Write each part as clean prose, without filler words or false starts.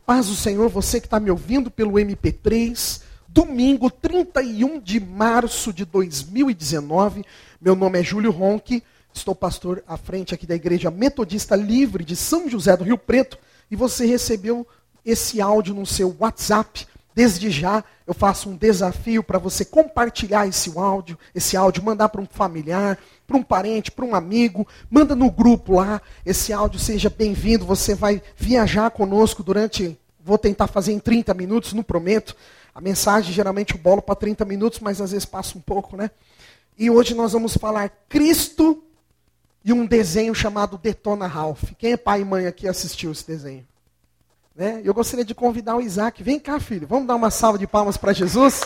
paz do Senhor, você que está me ouvindo pelo MP3, domingo 31 de março de 2019, meu nome é Júlio Ronque, estou pastor à frente aqui da Igreja Metodista Livre de São José do Rio Preto, e você recebeu esse áudio no seu WhatsApp. Desde já eu faço um desafio para você compartilhar esse áudio, mandar para um familiar, para um parente, para um amigo, manda no grupo lá, esse áudio seja bem-vindo, você vai viajar conosco vou tentar fazer em 30 minutos, não prometo, a mensagem geralmente eu bolo para 30 minutos, mas às vezes passa um pouco, né? E hoje nós vamos falar Cristo e um desenho chamado Detona Ralph. Quem é pai e mãe aqui assistiu esse desenho? Né? Eu gostaria de convidar o Isaac, vem cá filho, vamos dar uma salva de palmas para Jesus?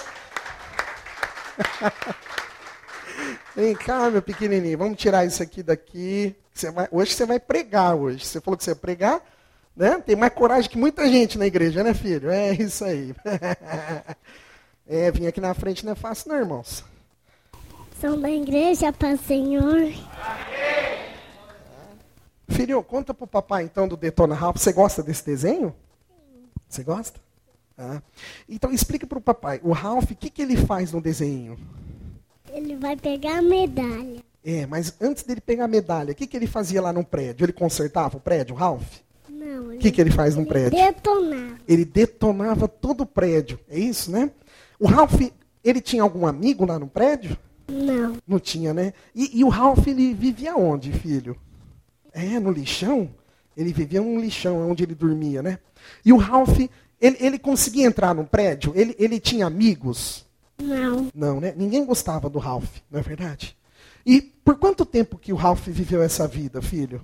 Vem cá, meu pequenininho, vamos tirar isso aqui daqui. Hoje você vai pregar hoje. Você falou que você ia pregar, né? Tem mais coragem que muita gente na igreja, né, filho? É isso aí. Vir aqui na frente não é fácil, não, irmãos. São da igreja para o Senhor. Filho, conta pro papai então do Detona Ralph. Você gosta desse desenho? Sim. Você gosta? Então explica pro papai. O Ralph, o que ele faz no desenho? Ele vai pegar a medalha. Mas antes dele pegar a medalha, o que ele fazia lá no prédio? Ele consertava o prédio, o Ralph? Não. O que ele faz no prédio? Detonava. Ele detonava todo o prédio. É isso, né? O Ralph, ele tinha algum amigo lá no prédio? Não. Não tinha, né? E o Ralph, ele vivia onde, filho? No lixão? Ele vivia num lixão, onde ele dormia, né? E o Ralph, ele conseguia entrar no prédio? Ele tinha amigos? Não. Não, né? Ninguém gostava do Ralph, não é verdade? E por quanto tempo que o Ralph viveu essa vida, filho?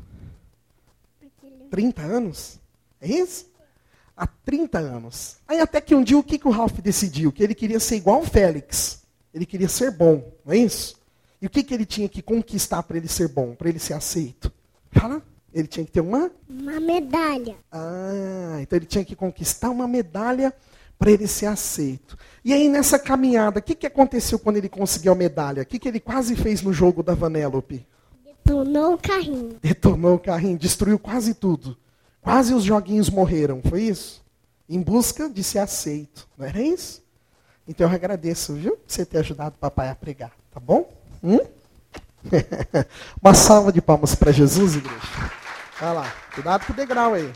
30 anos? É isso? Há 30 anos. Aí até que um dia, o que o Ralph decidiu? Que ele queria ser igual ao Félix. Ele queria ser bom, não é isso? E o que ele tinha que conquistar para ele ser bom, para ele ser aceito? Fala. Ele tinha que ter uma medalha. Então ele tinha que conquistar uma medalha para ele ser aceito. E aí nessa caminhada, o que aconteceu quando ele conseguiu a medalha? O que ele quase fez no jogo da Vanellope? Detonou o carrinho. Detonou o carrinho, destruiu quase tudo. Quase os joguinhos morreram, foi isso? Em busca de ser aceito, não era isso? Então eu agradeço, viu? Por você ter ajudado o papai a pregar, tá bom? Uma salva de palmas para Jesus, igreja. Vai lá, cuidado com o degrau aí.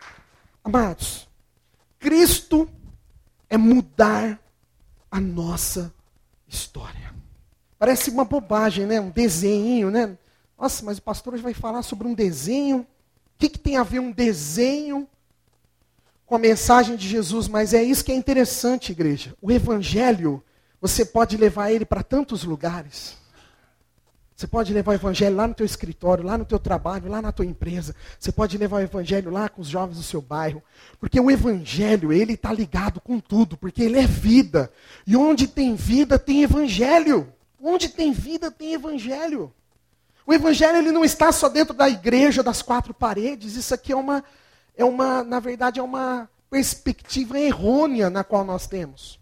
Amados, Cristo é mudar a nossa história. Parece uma bobagem, né? Um desenho, né? Nossa, mas o pastor hoje vai falar sobre um desenho. O que tem a ver um desenho com a mensagem de Jesus? Mas é isso que é interessante, igreja. O evangelho, você pode levar ele para tantos lugares. Você pode levar o evangelho lá no teu escritório, lá no teu trabalho, lá na tua empresa. Você pode levar o evangelho lá com os jovens do seu bairro. Porque o evangelho, ele está ligado com tudo, porque ele é vida. E onde tem vida, tem evangelho. Onde tem vida, tem evangelho. O evangelho, ele não está só dentro da igreja, das quatro paredes. Isso aqui na verdade, é uma perspectiva errônea na qual nós temos.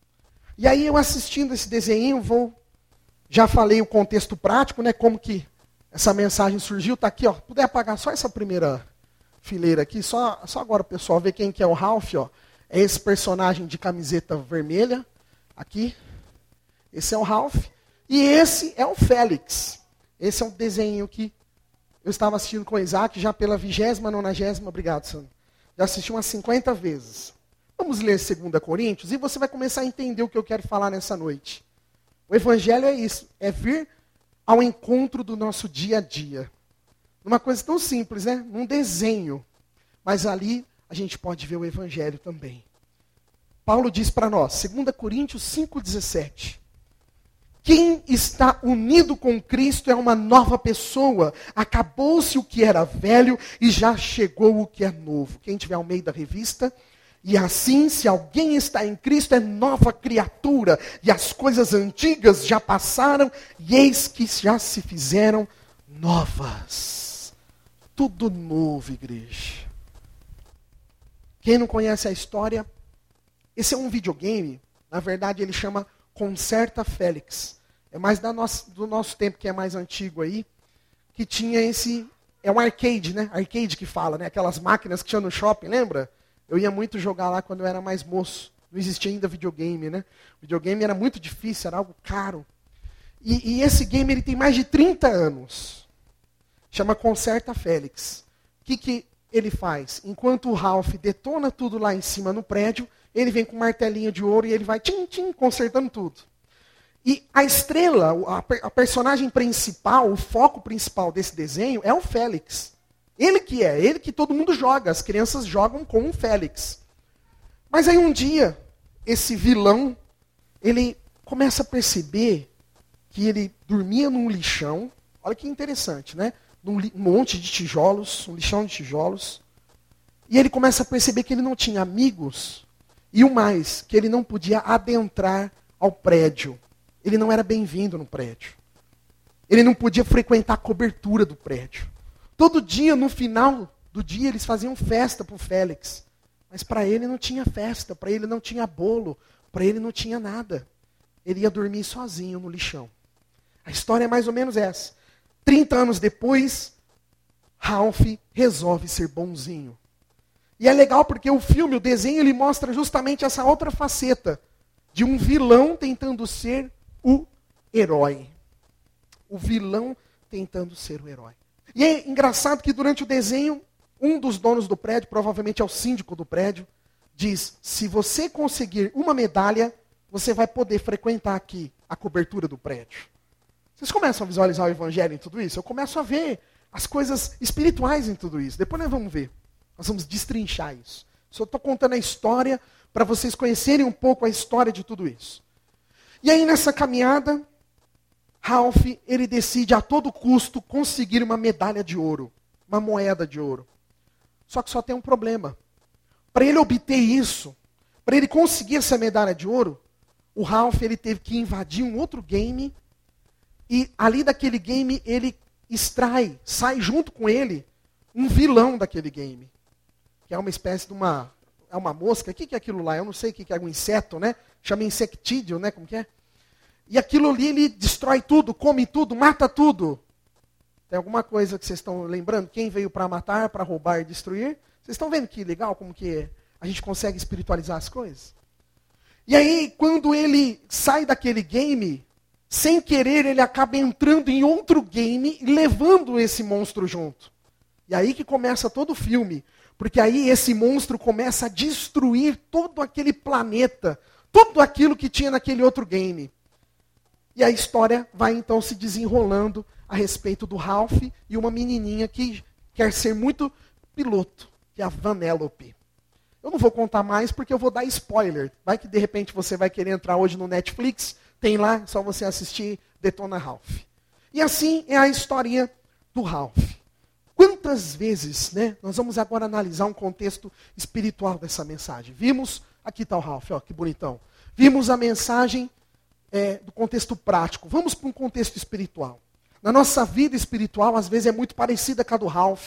E aí, eu assistindo esse desenho, já falei o contexto prático, né? Como que essa mensagem surgiu. Está aqui, ó. Puder apagar só essa primeira fileira aqui. Só agora o pessoal ver quem que é o Ralph, ó. É esse personagem de camiseta vermelha. Aqui. Esse é o Ralph. E esse é o Félix. Esse é um desenho que eu estava assistindo com o Isaac já pela 20ª, 90ª. Obrigado, Sandro. Já assisti umas 50 vezes. Vamos ler 2 Coríntios e você vai começar a entender o que eu quero falar nessa noite. O evangelho é isso, é vir ao encontro do nosso dia a dia. Numa coisa tão simples, né? Num desenho. Mas ali a gente pode ver o evangelho também. Paulo diz para nós, 2 Coríntios 5,17. Quem está unido com Cristo é uma nova pessoa. Acabou-se o que era velho e já chegou o que é novo. Quem tiver ao meio da revista... E assim, se alguém está em Cristo, é nova criatura. E as coisas antigas já passaram, e eis que já se fizeram novas. Tudo novo, igreja. Quem não conhece a história, esse é um videogame. Na verdade, ele chama Concerta Félix. É mais do nosso tempo, que é mais antigo aí. Que tinha esse... É um arcade, né? Arcade que fala, né? Aquelas máquinas que tinha no shopping, lembra? Eu ia muito jogar lá quando eu era mais moço. Não existia ainda videogame, né? Videogame era muito difícil, era algo caro. E esse game ele tem mais de 30 anos. Chama Conserta Félix. O que ele faz? Enquanto o Ralph detona tudo lá em cima no prédio, ele vem com um martelinho de ouro e ele vai consertando tudo. E a estrela, a personagem principal, o foco principal desse desenho é o Félix. Ele que todo mundo joga, as crianças jogam com o Félix. Mas aí um dia, esse vilão, ele começa a perceber que ele dormia num lixão, olha que interessante, né? Num monte de tijolos, um lixão de tijolos. E ele começa a perceber que ele não tinha amigos, e o mais, que ele não podia adentrar ao prédio. Ele não era bem-vindo no prédio. Ele não podia frequentar a cobertura do prédio. Todo dia, no final do dia, eles faziam festa para o Félix. Mas para ele não tinha festa, para ele não tinha bolo, para ele não tinha nada. Ele ia dormir sozinho no lixão. A história é mais ou menos essa. 30 anos depois, Ralph resolve ser bonzinho. E é legal porque o filme, o desenho, ele mostra justamente essa outra faceta de um vilão tentando ser o herói. O vilão tentando ser o herói. E é engraçado que durante o desenho, um dos donos do prédio, provavelmente é o síndico do prédio, diz, se você conseguir uma medalha, você vai poder frequentar aqui a cobertura do prédio. Vocês começam a visualizar o evangelho em tudo isso? Eu começo a ver as coisas espirituais em tudo isso. Depois nós vamos ver. Nós vamos destrinchar isso. Só estou contando a história para vocês conhecerem um pouco a história de tudo isso. E aí nessa caminhada, Ralph, ele decide a todo custo conseguir uma medalha de ouro, uma moeda de ouro. Só que só tem um problema. Para ele obter isso, para ele conseguir essa medalha de ouro, o Ralph ele teve que invadir um outro game e ali daquele game ele sai junto com ele um vilão daquele game, que é uma espécie de uma mosca. O que é aquilo lá? Eu não sei o que é, um inseto, né? Chama insectídeo, né? Como que é? E aquilo ali, ele destrói tudo, come tudo, mata tudo. Tem alguma coisa que vocês estão lembrando? Quem veio para matar, para roubar e destruir? Vocês estão vendo que legal como que a gente consegue espiritualizar as coisas? E aí, quando ele sai daquele game, sem querer, ele acaba entrando em outro game e levando esse monstro junto. E aí que começa todo o filme. Porque aí esse monstro começa a destruir todo aquele planeta, tudo aquilo que tinha naquele outro game. E a história vai então se desenrolando a respeito do Ralph e uma menininha que quer ser muito piloto, que é a Vanellope. Eu não vou contar mais porque eu vou dar spoiler. Vai que de repente você vai querer entrar hoje no Netflix, tem lá, é só você assistir Detona Ralph. E assim é a historinha do Ralph. Quantas vezes, né? Nós vamos agora analisar um contexto espiritual dessa mensagem. Vimos, aqui está o Ralph, ó, que bonitão. Vimos a mensagem do contexto prático. Vamos para um contexto espiritual. Na nossa vida espiritual, às vezes é muito parecida com a do Ralph.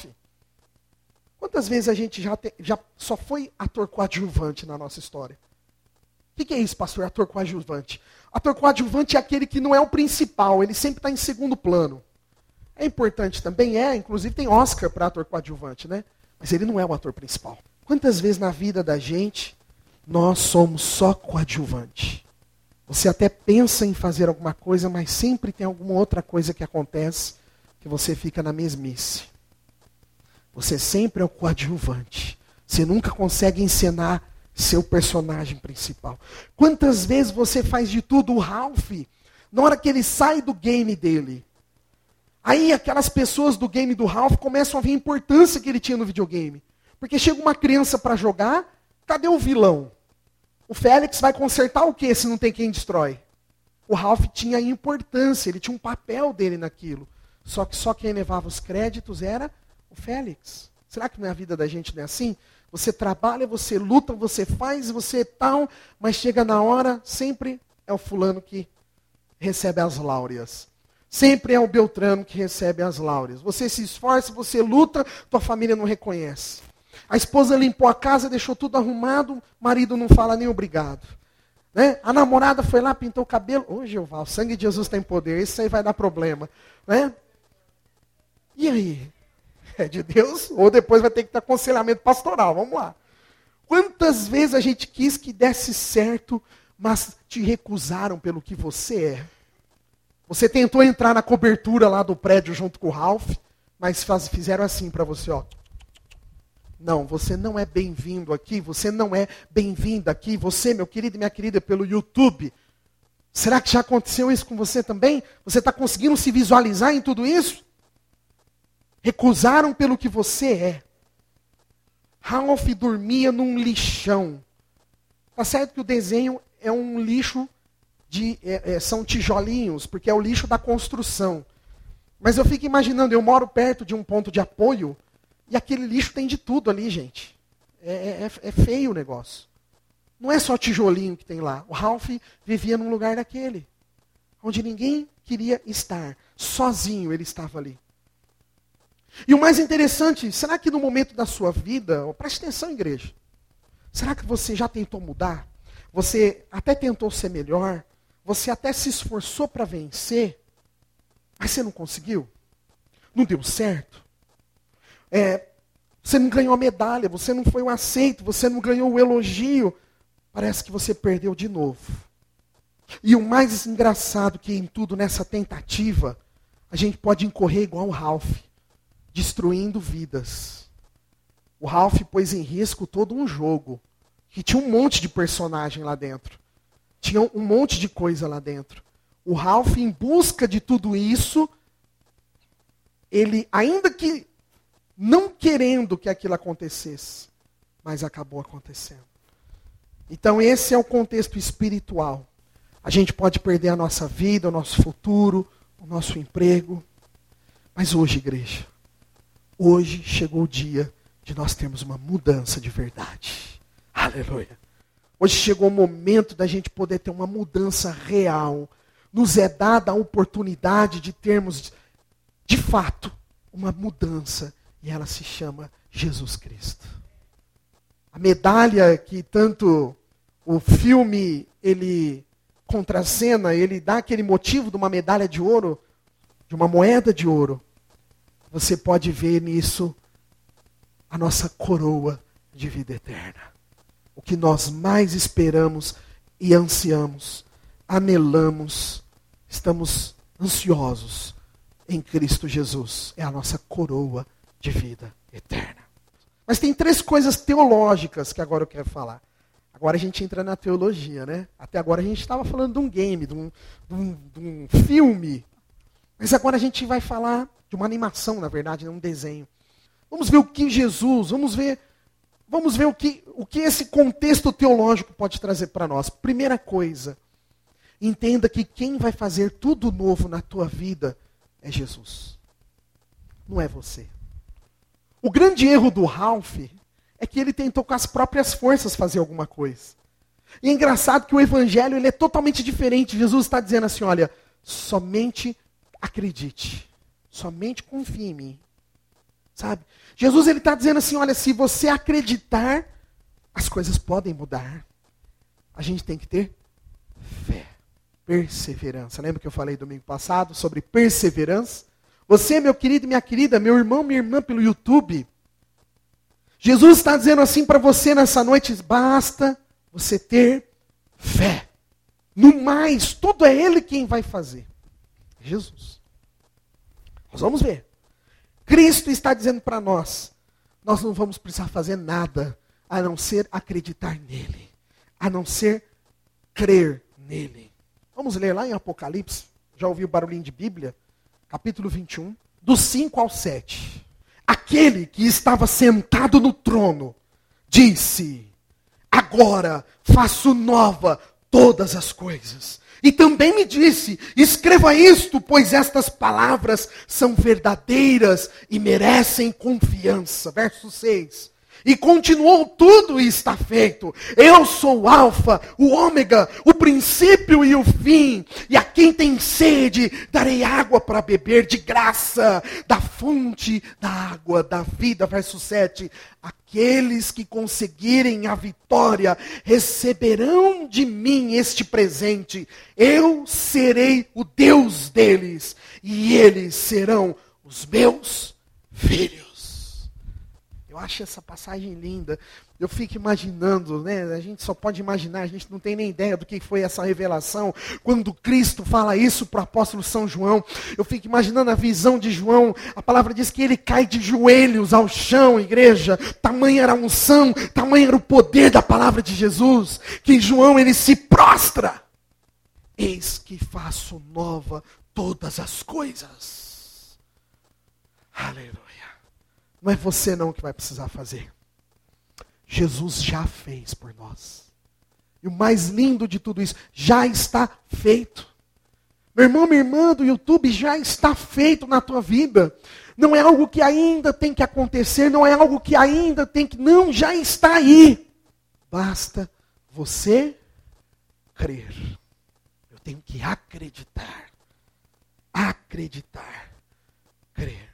Quantas vezes a gente já só foi ator coadjuvante na nossa história? O que é isso, pastor? Ator coadjuvante. Ator coadjuvante é aquele que não é o principal, ele sempre está em segundo plano. É importante também, inclusive tem Oscar para ator coadjuvante, né? Mas ele não é o ator principal. Quantas vezes na vida da gente, nós somos só coadjuvante? Você até pensa em fazer alguma coisa, mas sempre tem alguma outra coisa que acontece que você fica na mesmice. Você sempre é o coadjuvante. Você nunca consegue encenar seu personagem principal. Quantas vezes você faz de tudo? O Ralph, na hora que ele sai do game dele, aí aquelas pessoas do game do Ralph começam a ver a importância que ele tinha no videogame. Porque chega uma criança para jogar, cadê o vilão? O Félix vai consertar o quê se não tem quem destrói? O Ralph tinha importância, ele tinha um papel dele naquilo. Só que só quem levava os créditos era o Félix. Será que na vida da gente não é assim? Você trabalha, você luta, você faz, você tal, mas chega na hora, sempre é o fulano que recebe as láureas. Sempre é o Beltrano que recebe as láureas. Você se esforça, você luta, tua família não reconhece. A esposa limpou a casa, deixou tudo arrumado, o marido não fala nem obrigado. Né? A namorada foi lá, pintou o cabelo. Ô Jeová, o sangue de Jesus tem poder, isso aí vai dar problema. Né? E aí? É de Deus? Ou depois vai ter que ter aconselhamento pastoral, vamos lá. Quantas vezes a gente quis que desse certo, mas te recusaram pelo que você é. Você tentou entrar na cobertura lá do prédio junto com o Ralph, mas fizeram assim para você, ó. Não, você não é bem-vindo aqui, você não é bem-vinda aqui. Você, meu querido e minha querida, pelo YouTube. Será que já aconteceu isso com você também? Você está conseguindo se visualizar em tudo isso? Recusaram pelo que você é. Ralph dormia num lixão. Tá certo que o desenho é um lixo, são tijolinhos, porque é o lixo da construção. Mas eu fico imaginando, eu moro perto de um ponto de apoio, e aquele lixo tem de tudo ali, gente. É feio o negócio. Não é só tijolinho que tem lá. O Ralph vivia num lugar daquele, onde ninguém queria estar. Sozinho ele estava ali. E o mais interessante, será que no momento da sua vida, preste atenção, igreja, será que você já tentou mudar? Você até tentou ser melhor? Você até se esforçou para vencer? Mas você não conseguiu? Não deu certo? Você não ganhou a medalha, você não foi o aceito, você não ganhou o elogio. Parece que você perdeu de novo. E o mais engraçado que em tudo nessa tentativa, a gente pode incorrer igual o Ralph, destruindo vidas. O Ralph pôs em risco todo um jogo, que tinha um monte de personagem lá dentro. Tinha um monte de coisa lá dentro. O Ralph, em busca de tudo isso, ele, ainda que não querendo que aquilo acontecesse, mas acabou acontecendo. Então esse é o contexto espiritual. A gente pode perder a nossa vida, o nosso futuro, o nosso emprego. Mas hoje, igreja, hoje chegou o dia de nós termos uma mudança de verdade. Aleluia. Hoje chegou o momento da gente poder ter uma mudança real. Nos é dada a oportunidade de termos, de fato, uma mudança. E ela se chama Jesus Cristo. A medalha que tanto o filme, ele contracena, ele dá aquele motivo de uma medalha de ouro, de uma moeda de ouro. Você pode ver nisso a nossa coroa de vida eterna. O que nós mais esperamos e ansiamos, anelamos, estamos ansiosos em Cristo Jesus. É a nossa coroa de vida eterna. Mas tem 3 coisas teológicas que agora eu quero falar. Agora a gente entra na teologia, né? Até agora a gente estava falando de um game, de um filme. Mas agora a gente vai falar de uma animação, na verdade, um desenho. Vamos ver o que Jesus, vamos ver o que esse contexto teológico pode trazer para nós. Primeira coisa, entenda que quem vai fazer tudo novo na tua vida é Jesus. Não é você. O grande erro do Ralph é que ele tentou com as próprias forças fazer alguma coisa. E é engraçado que o evangelho ele é totalmente diferente. Jesus está dizendo assim, olha, somente acredite. Somente confie em mim. Sabe? Jesus ele está dizendo assim, olha, se você acreditar, as coisas podem mudar. A gente tem que ter fé. Perseverança. Lembra que eu falei domingo passado sobre perseverança? Você, meu querido e minha querida, meu irmão, minha irmã pelo YouTube, Jesus está dizendo assim para você nessa noite, basta você ter fé. No mais, tudo é Ele quem vai fazer. Jesus. Nós vamos ver. Cristo está dizendo para nós não vamos precisar fazer nada, a não ser acreditar nele, a não ser crer nele. Vamos ler lá em Apocalipse, já ouviu o barulhinho de Bíblia? Capítulo 21, do 5 ao 7. Aquele que estava sentado no trono disse, agora faço nova todas as coisas. E também me disse, escreva isto, pois estas palavras são verdadeiras e merecem confiança. Verso 6. E continuou, tudo está feito. Eu sou o Alfa, o Ômega, o princípio e o fim. E a quem tem sede, darei água para beber de graça, da fonte da água da vida. Verso 7. Aqueles que conseguirem a vitória, receberão de mim este presente. Eu serei o Deus deles, e eles serão os meus filhos. Eu acho essa passagem linda, Eu fico imaginando, né? A gente só pode imaginar, a gente não tem nem ideia do que foi essa revelação. Quando Cristo fala isso para o apóstolo São João, eu fico imaginando a visão de João. A palavra diz que ele cai de joelhos ao chão, igreja. Tamanha era a unção, tamanho era o poder da palavra de Jesus, que João ele se prostra. Eis que faço nova todas as coisas. Aleluia. Não é você não que vai precisar fazer. Jesus já fez por nós. E o mais lindo de tudo isso, já está feito. Meu irmão, minha irmã do YouTube, já está feito na tua vida. Não é algo que ainda tem que acontecer, não é algo que ainda tem que... Não, já está aí. Basta você crer. Eu tenho que acreditar. Acreditar. Crer.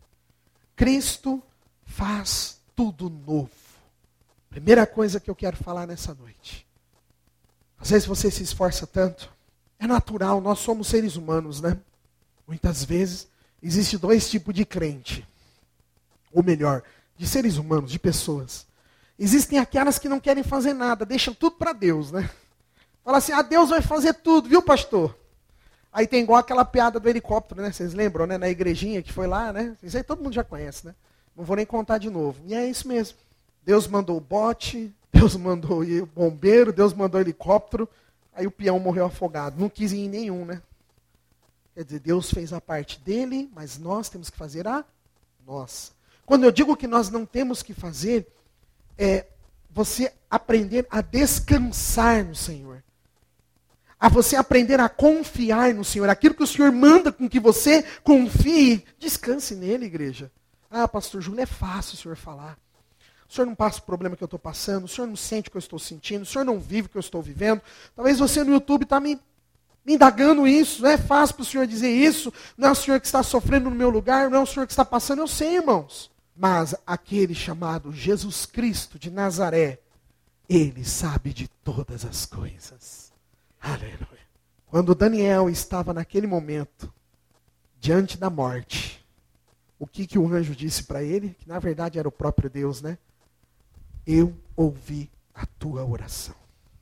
Cristo faz tudo novo. Primeira coisa que eu quero falar nessa noite. Às vezes você se esforça tanto. É natural, nós somos seres humanos, né? Muitas vezes existe dois tipos de crente. Ou melhor, de seres humanos, de pessoas. Existem aquelas que não querem fazer nada, deixam tudo para Deus, né? Fala assim, Deus vai fazer tudo, viu, pastor? Aí tem igual aquela piada do helicóptero, né? Vocês lembram, né? Na igrejinha que foi lá, né? Isso aí todo mundo já conhece, né? Não vou nem contar de novo. E é isso mesmo. Deus mandou o bote, Deus mandou o bombeiro, Deus mandou o helicóptero, aí o peão morreu afogado. Não quis ir em nenhum, né? Quer dizer, Deus fez a parte dele, mas nós temos que fazer a nossa. Quando eu digo que nós não temos que fazer, é você aprender a descansar no Senhor. A você aprender a confiar no Senhor. Aquilo que o Senhor manda com que você confie, descanse nele, igreja. Pastor Júlio, é fácil o Senhor falar. O Senhor não passa o problema que eu estou passando, o Senhor não sente o que eu estou sentindo, o Senhor não vive o que eu estou vivendo. Talvez você no YouTube está me indagando isso, não é fácil para o Senhor dizer isso, não é o Senhor que está sofrendo no meu lugar, não é o Senhor que está passando, eu sei, irmãos. Mas aquele chamado Jesus Cristo de Nazaré, ele sabe de todas as coisas. Aleluia. Quando Daniel estava naquele momento, diante da morte, o que o anjo disse para ele? Que na verdade era o próprio Deus, né? Eu ouvi a tua oração.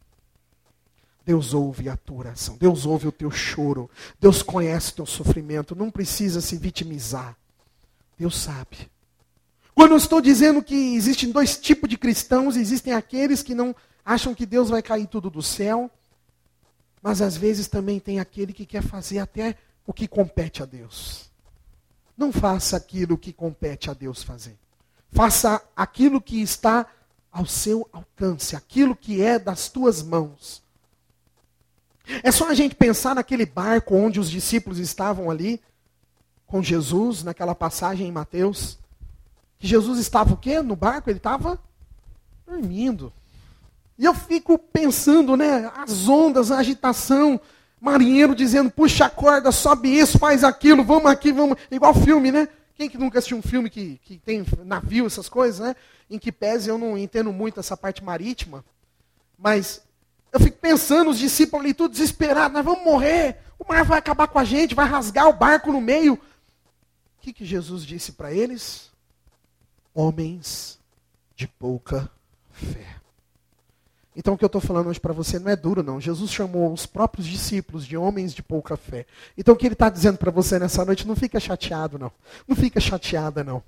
Deus ouve a tua oração. Deus ouve o teu choro. Deus conhece o teu sofrimento. Não precisa se vitimizar. Deus sabe. Quando eu estou dizendo que existem dois tipos de cristãos, existem aqueles que não acham que Deus vai cair tudo do céu, mas às vezes também tem aquele que quer fazer até o que compete a Deus. Não faça aquilo que compete a Deus fazer. Faça aquilo que está ao seu alcance, aquilo que é das tuas mãos. É só a gente pensar naquele barco onde os discípulos estavam ali, com Jesus, naquela passagem em Mateus, que Jesus estava o quê? No barco? Ele estava dormindo. E eu fico pensando, né, as ondas, a agitação, marinheiro dizendo, puxa a corda, sobe isso, faz aquilo, vamos aqui, vamos... Igual filme, né? Quem que nunca assistiu um filme que tem navio, essas coisas, né? Em que pese eu não entendo muito essa parte marítima. Mas eu fico pensando, os discípulos ali tudo desesperados, nós vamos morrer, o mar vai acabar com a gente, vai rasgar o barco no meio. O que Jesus disse para eles? Homens de pouca fé. Então o que eu estou falando hoje para você não é duro não. Jesus chamou os próprios discípulos de homens de pouca fé. Então o que ele está dizendo para você nessa noite, não fica chateado não. Não fica chateada não.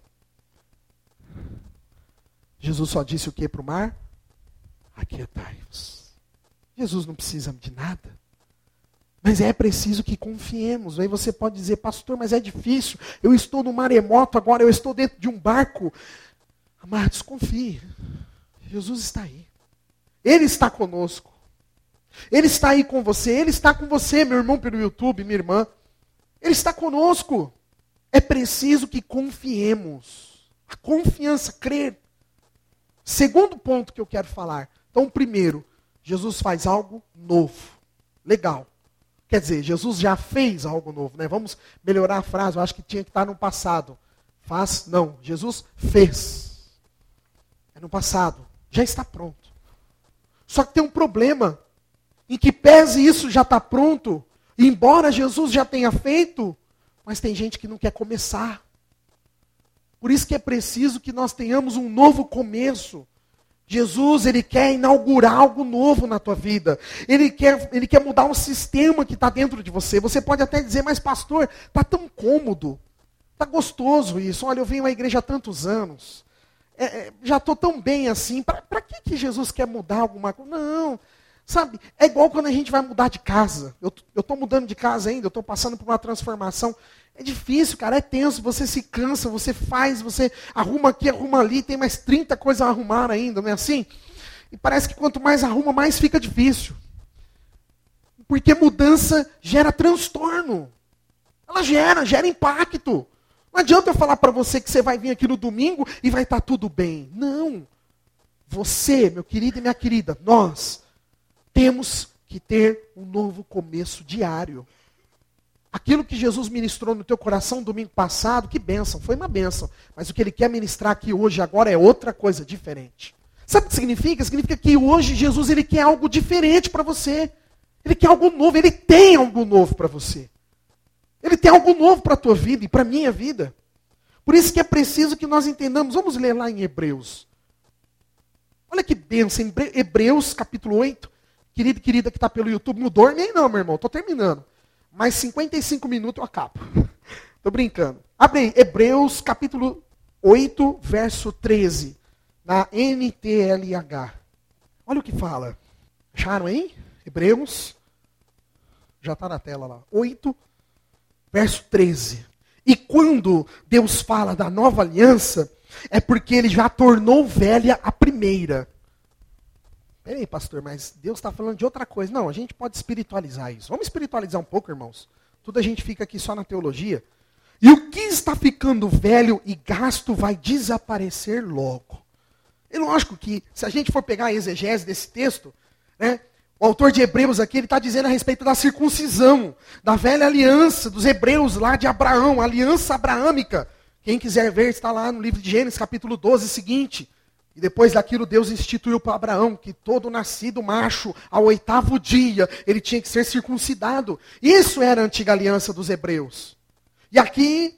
Jesus só disse o que para o mar? Aquietai-vos. Jesus não precisa de nada. Mas é preciso que confiemos. Aí você pode dizer, pastor, mas é difícil. Eu estou no maremoto agora, eu estou dentro de um barco. Amados, confie. Jesus está aí. Ele está conosco. Ele está aí com você. Ele está com você, meu irmão pelo YouTube, minha irmã. Ele está conosco. É preciso que confiemos. A confiança, crer. Segundo ponto que eu quero falar. Então, primeiro, Jesus faz algo novo. Legal. Quer dizer, Jesus já fez algo novo, né? Vamos melhorar a frase, eu acho que tinha que estar no passado. Faz, não. Jesus fez. É no passado. Já está pronto. Só que tem um problema, em que pese isso já está pronto, e embora Jesus já tenha feito, mas tem gente que não quer começar. Por isso que é preciso que nós tenhamos um novo começo. Jesus, ele quer inaugurar algo novo na tua vida. Ele quer mudar um sistema que está dentro de você. Você pode até dizer, mas pastor, está tão cômodo, está gostoso isso. Olha, eu venho à igreja há tantos anos. Já estou tão bem assim. Para que Jesus quer mudar alguma coisa? Não, sabe, é igual quando a gente vai mudar de casa. Eu estou mudando de casa ainda, eu estou passando por uma transformação. É difícil, cara, é tenso, você se cansa, você faz, você arruma aqui, arruma ali, tem mais 30 coisas a arrumar ainda, não é assim? E parece que quanto mais arruma, mais fica difícil. Porque mudança gera transtorno. Ela gera impacto. Não adianta eu falar para você que você vai vir aqui no domingo e vai estar tudo bem. Não. Você, meu querido e minha querida, nós temos que ter um novo começo diário. Aquilo que Jesus ministrou no teu coração domingo passado, que bênção, foi uma bênção. Mas o que ele quer ministrar aqui hoje, agora, é outra coisa diferente. Sabe o que significa? Significa que hoje Jesus ele quer algo diferente para você. Ele quer algo novo, ele tem algo novo para você. Ele tem algo novo para a tua vida e para a minha vida. Por isso que é preciso que nós entendamos. Vamos ler lá em Hebreus. Olha que bênção, Hebreus capítulo 8. Querido e querida que está pelo YouTube, não dorme aí não, meu irmão, estou terminando. Mais 55 minutos eu acabo. Estou brincando. Abre aí, Hebreus capítulo 8, verso 13. Na NTLH. Olha o que fala. Acharam aí? Hebreus. Já está na tela lá. 8, verso 13. E quando Deus fala da nova aliança, é porque ele já tornou velha a primeira. Peraí, pastor, mas Deus está falando de outra coisa. Não, a gente pode espiritualizar isso. Vamos espiritualizar um pouco, irmãos? Tudo a gente fica aqui só na teologia. E o que está ficando velho e gasto vai desaparecer logo. É lógico que, se a gente for pegar a exegese desse texto, né, o autor de Hebreus aqui, ele está dizendo a respeito da circuncisão, da velha aliança dos hebreus lá de Abraão, a aliança abraâmica. Quem quiser ver, está lá no livro de Gênesis, capítulo 12, seguinte. E depois daquilo, Deus instituiu para Abraão que todo nascido macho, ao 8º dia, ele tinha que ser circuncidado. Isso era a antiga aliança dos hebreus. E aqui,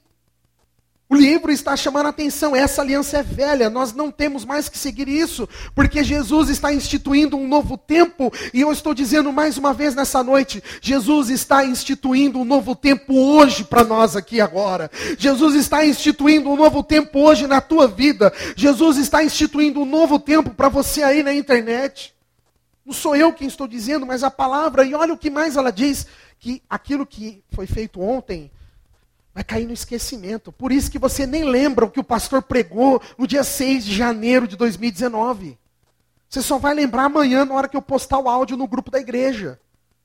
o livro está chamando a atenção, essa aliança é velha, nós não temos mais que seguir isso, porque Jesus está instituindo um novo tempo, e eu estou dizendo mais uma vez nessa noite, Jesus está instituindo um novo tempo hoje para nós aqui agora. Jesus está instituindo um novo tempo hoje na tua vida. Jesus está instituindo um novo tempo para você aí na internet. Não sou eu quem estou dizendo, mas a palavra, e olha o que mais ela diz, que aquilo que foi feito ontem vai cair no esquecimento. Por isso que você nem lembra o que o pastor pregou no dia 6 de janeiro de 2019. Você só vai lembrar amanhã, na hora que eu postar o áudio no grupo da igreja.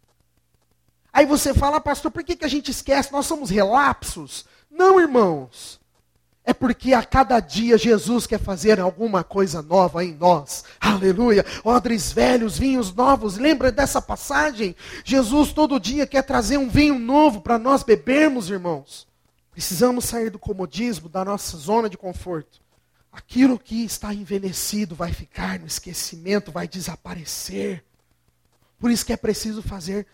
Aí você fala, pastor, por que a gente esquece? Nós somos relapsos? Não, irmãos. É porque a cada dia Jesus quer fazer alguma coisa nova em nós. Aleluia. Odres velhos, vinhos novos. Lembra dessa passagem? Jesus todo dia quer trazer um vinho novo para nós bebermos, irmãos. Precisamos sair do comodismo, da nossa zona de conforto. Aquilo que está envelhecido vai ficar no esquecimento, vai desaparecer. Por isso que é preciso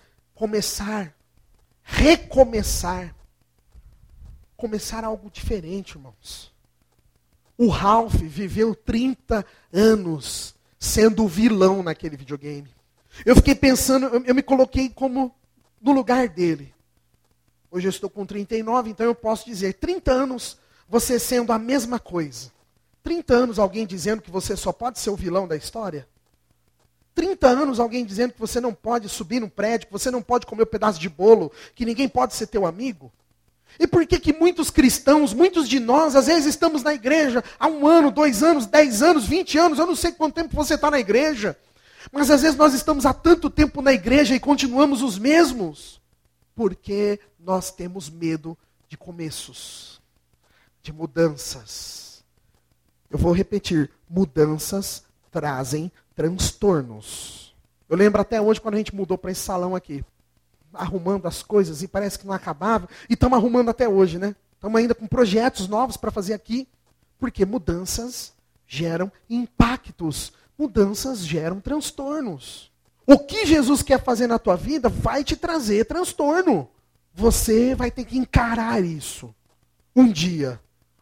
recomeçar. Começar algo diferente, irmãos. O Ralph viveu 30 anos sendo o vilão naquele videogame. Eu fiquei pensando, eu me coloquei como no lugar dele. Hoje eu estou com 39, então eu posso dizer, 30 anos você sendo a mesma coisa. 30 anos alguém dizendo que você só pode ser o vilão da história. 30 anos alguém dizendo que você não pode subir num prédio, que você não pode comer um pedaço de bolo, que ninguém pode ser teu amigo. E por que muitos cristãos, muitos de nós, às vezes estamos na igreja há 1 ano, 2 anos, 10 anos, 20 anos, eu não sei quanto tempo você está na igreja, mas às vezes nós estamos há tanto tempo na igreja e continuamos os mesmos, porque nós temos medo de começos, de mudanças. Eu vou repetir, mudanças trazem transtornos. Eu lembro até hoje quando a gente mudou para esse salão aqui, arrumando as coisas e parece que não acabava, e estamos arrumando até hoje, né? Estamos ainda com projetos novos para fazer aqui, porque mudanças geram impactos, mudanças geram transtornos. O que Jesus quer fazer na tua vida vai te trazer transtorno. Você vai ter que encarar isso um dia.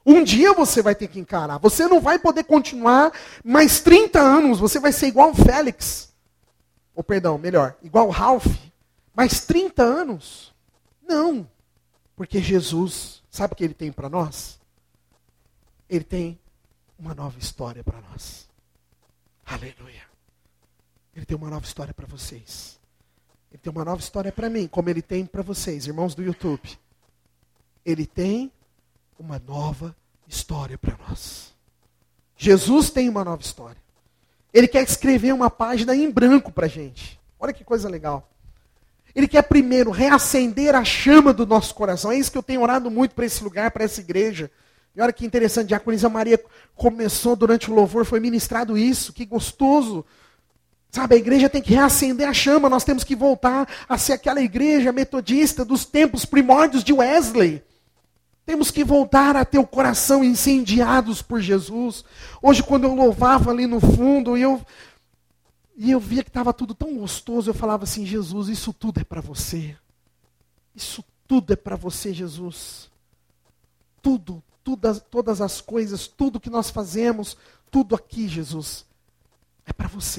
Um dia você vai ter que encarar. Você não vai poder continuar mais 30 anos. Você vai ser igual o Félix. Ou perdão, melhor, igual o Ralph. Mais 30 anos. Não. Porque Jesus, sabe o que ele tem para nós? Ele tem uma nova história para nós. Aleluia. Ele tem uma nova história para vocês. Ele tem uma nova história para mim, como ele tem para vocês, irmãos do YouTube. Ele tem uma nova história para nós. Jesus tem uma nova história. Ele quer escrever uma página em branco para a gente. Olha que coisa legal. Ele quer primeiro reacender a chama do nosso coração. É isso que eu tenho orado muito para esse lugar, para essa igreja. E olha que interessante, a Diaconisa Maria começou durante o louvor, foi ministrado isso, que gostoso. Sabe, a igreja tem que reacender a chama, nós temos que voltar a ser aquela igreja metodista dos tempos primórdios de Wesley. Temos que voltar a ter o coração incendiados por Jesus. Hoje, quando eu louvava ali no fundo, e eu via que estava tudo tão gostoso, eu falava assim, Jesus, isso tudo é para você. Isso tudo é para você, Jesus. Tudo, todas as coisas, tudo que nós fazemos, tudo aqui, Jesus, é para você.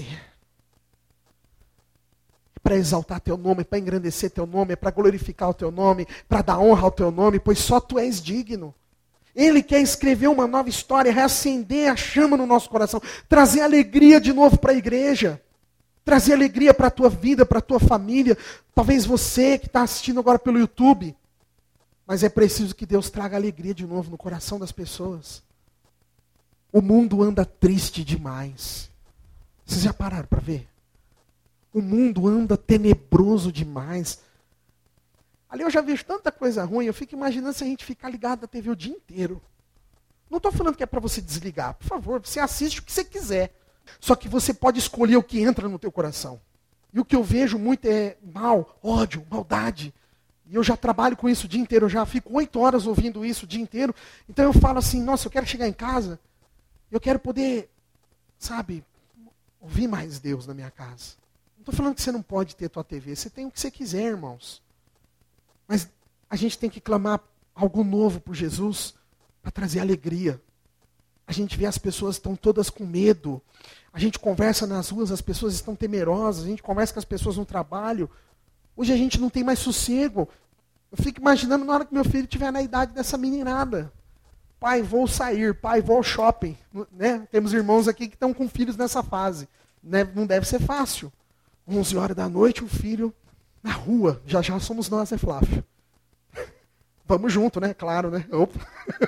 Para exaltar teu nome, para engrandecer teu nome, para glorificar o teu nome, para dar honra ao teu nome, pois só tu és digno. Ele quer escrever uma nova história, reacender a chama no nosso coração, trazer alegria de novo para a igreja, trazer alegria para a tua vida, para a tua família. Talvez você que está assistindo agora pelo YouTube, mas é preciso que Deus traga alegria de novo no coração das pessoas. O mundo anda triste demais. Vocês já pararam para ver? O mundo anda tenebroso demais. Ali eu já vejo tanta coisa ruim, eu fico imaginando se a gente ficar ligado na TV o dia inteiro. Não estou falando que é para você desligar. Por favor, você assiste o que você quiser. Só que você pode escolher o que entra no teu coração. E o que eu vejo muito é mal, ódio, maldade. E eu já trabalho com isso o dia inteiro, eu já fico 8 horas ouvindo isso o dia inteiro. Então eu falo assim, nossa, eu quero chegar em casa, eu quero poder, sabe, ouvir mais Deus na minha casa. Não estou falando que você não pode ter tua TV, você tem o que você quiser, irmãos. Mas a gente tem que clamar algo novo por Jesus para trazer alegria. A gente vê as pessoas estão todas com medo. A gente conversa nas ruas, as pessoas estão temerosas. A gente conversa com as pessoas no trabalho. Hoje a gente não tem mais sossego. Eu fico imaginando na hora que meu filho estiver na idade dessa meninada. Pai, vou sair. Pai, vou ao shopping. Né? Temos irmãos aqui que estão com filhos nessa fase. Né? Não deve ser fácil. 11 horas da noite, o filho na rua. Já somos nós, né, Flávio? Vamos junto, né? Claro, né? Opa.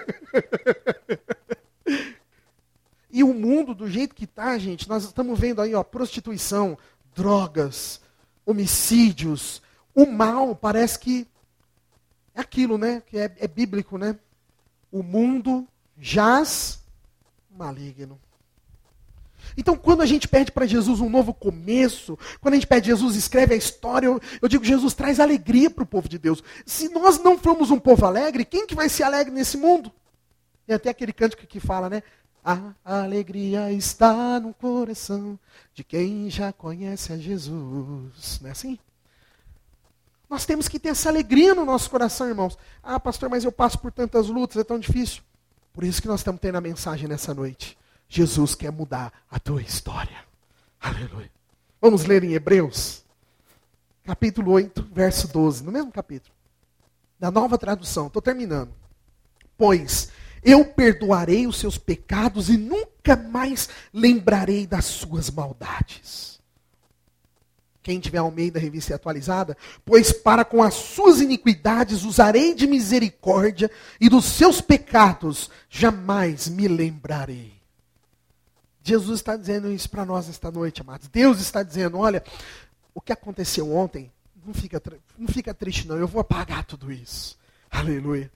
E o mundo, do jeito que está, gente, nós estamos vendo aí, ó, prostituição, drogas, homicídios. O mal parece que é aquilo, né? Que é bíblico, né? O mundo jaz maligno. Então, quando a gente pede para Jesus um novo começo, quando a gente pede Jesus escreve a história, eu digo, Jesus traz alegria para o povo de Deus. Se nós não formos um povo alegre, quem que vai ser alegre nesse mundo? Tem até aquele cântico que fala, né? A alegria está no coração de quem já conhece a Jesus. Não é assim? Nós temos que ter essa alegria no nosso coração, irmãos. Ah, pastor, mas eu passo por tantas lutas, é tão difícil. Por isso que nós estamos tendo a mensagem nessa noite. Jesus quer mudar a tua história. Aleluia. Vamos ler em Hebreus, capítulo 8, verso 12. No mesmo capítulo. Da Nova Tradução. Estou terminando. Pois eu perdoarei os seus pecados e nunca mais lembrarei das suas maldades. Quem tiver Almeida, revista atualizada, pois para com as suas iniquidades usarei de misericórdia e dos seus pecados jamais me lembrarei. Jesus está dizendo isso para nós esta noite, amados. Deus está dizendo, olha, o que aconteceu ontem, não fica triste não, eu vou apagar tudo isso. Aleluia.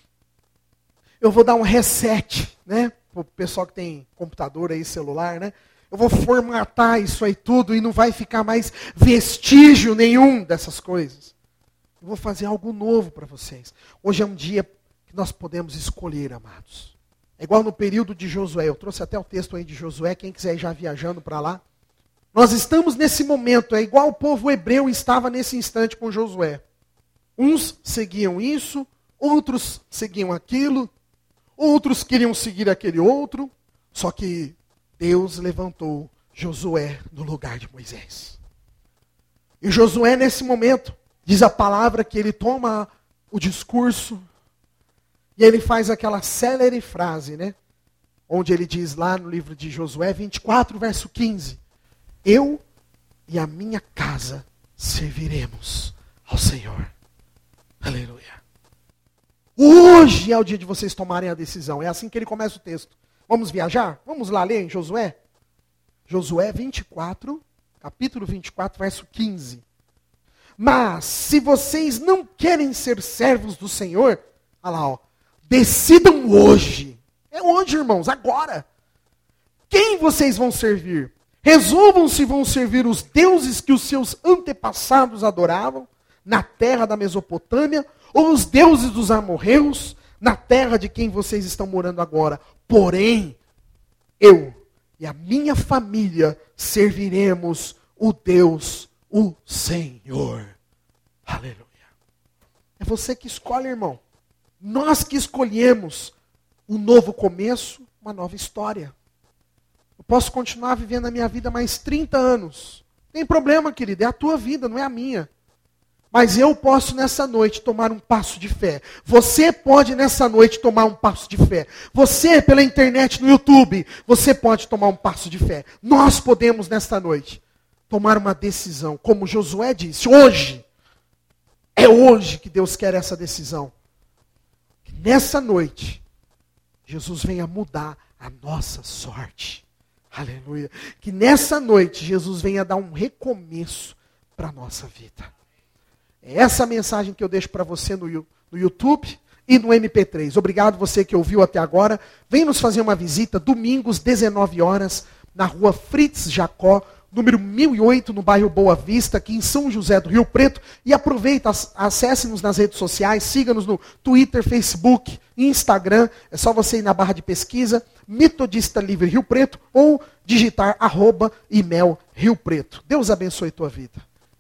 Eu vou dar um reset, né? Para o pessoal que tem computador aí, celular, né? Eu vou formatar isso aí tudo e não vai ficar mais vestígio nenhum dessas coisas. Eu vou fazer algo novo para vocês. Hoje é um dia que nós podemos escolher, amados. É igual no período de Josué. Eu trouxe até o texto aí de Josué, quem quiser ir já viajando para lá. Nós estamos nesse momento, é igual o povo hebreu estava nesse instante com Josué. Uns seguiam isso, outros seguiam aquilo. outros queriam seguir aquele outro, só que Deus levantou Josué no lugar de Moisés. E Josué, nesse momento, diz a palavra que ele toma o discurso e ele faz aquela célere frase, né? Onde ele diz lá no livro de Josué 24, verso 15: eu e a minha casa serviremos ao Senhor. Aleluia. Hoje é o dia de vocês tomarem a decisão. É assim que ele começa o texto. Vamos viajar? Vamos lá ler em Josué? Josué 24, capítulo 24, verso 15. Mas, se vocês não querem ser servos do Senhor, olha lá, ó, decidam hoje. É hoje, irmãos, agora. Quem vocês vão servir? Resolvam se vão servir os deuses que os seus antepassados adoravam, na terra da Mesopotâmia, ou os deuses dos amorreus, na terra de quem vocês estão morando agora. Porém, eu e a minha família serviremos o Deus, o Senhor. Aleluia. É você que escolhe, irmão. Nós que escolhemos um novo começo, uma nova história. Eu posso continuar vivendo a minha vida mais 30 anos. Não tem problema, querido, é a tua vida, não é a minha. Mas eu posso nessa noite tomar um passo de fé. Você pode nessa noite tomar um passo de fé. Você pela internet, no YouTube, você pode tomar um passo de fé. Nós podemos nesta noite tomar uma decisão. Como Josué disse, hoje. É hoje que Deus quer essa decisão. Que nessa noite, Jesus venha mudar a nossa sorte. Aleluia. Que nessa noite, Jesus venha dar um recomeço para a nossa vida. É essa a mensagem que eu deixo para você no YouTube e no MP3. Obrigado você que ouviu até agora. Vem nos fazer uma visita, domingos, 19 horas, na rua Fritz Jacó, número 1008, no bairro Boa Vista, aqui em São José do Rio Preto. E aproveita, acesse-nos nas redes sociais, siga-nos no Twitter, Facebook, Instagram. É só você ir na barra de pesquisa, Metodista Livre Rio Preto, ou digitar @email Rio Preto. Deus abençoe tua vida.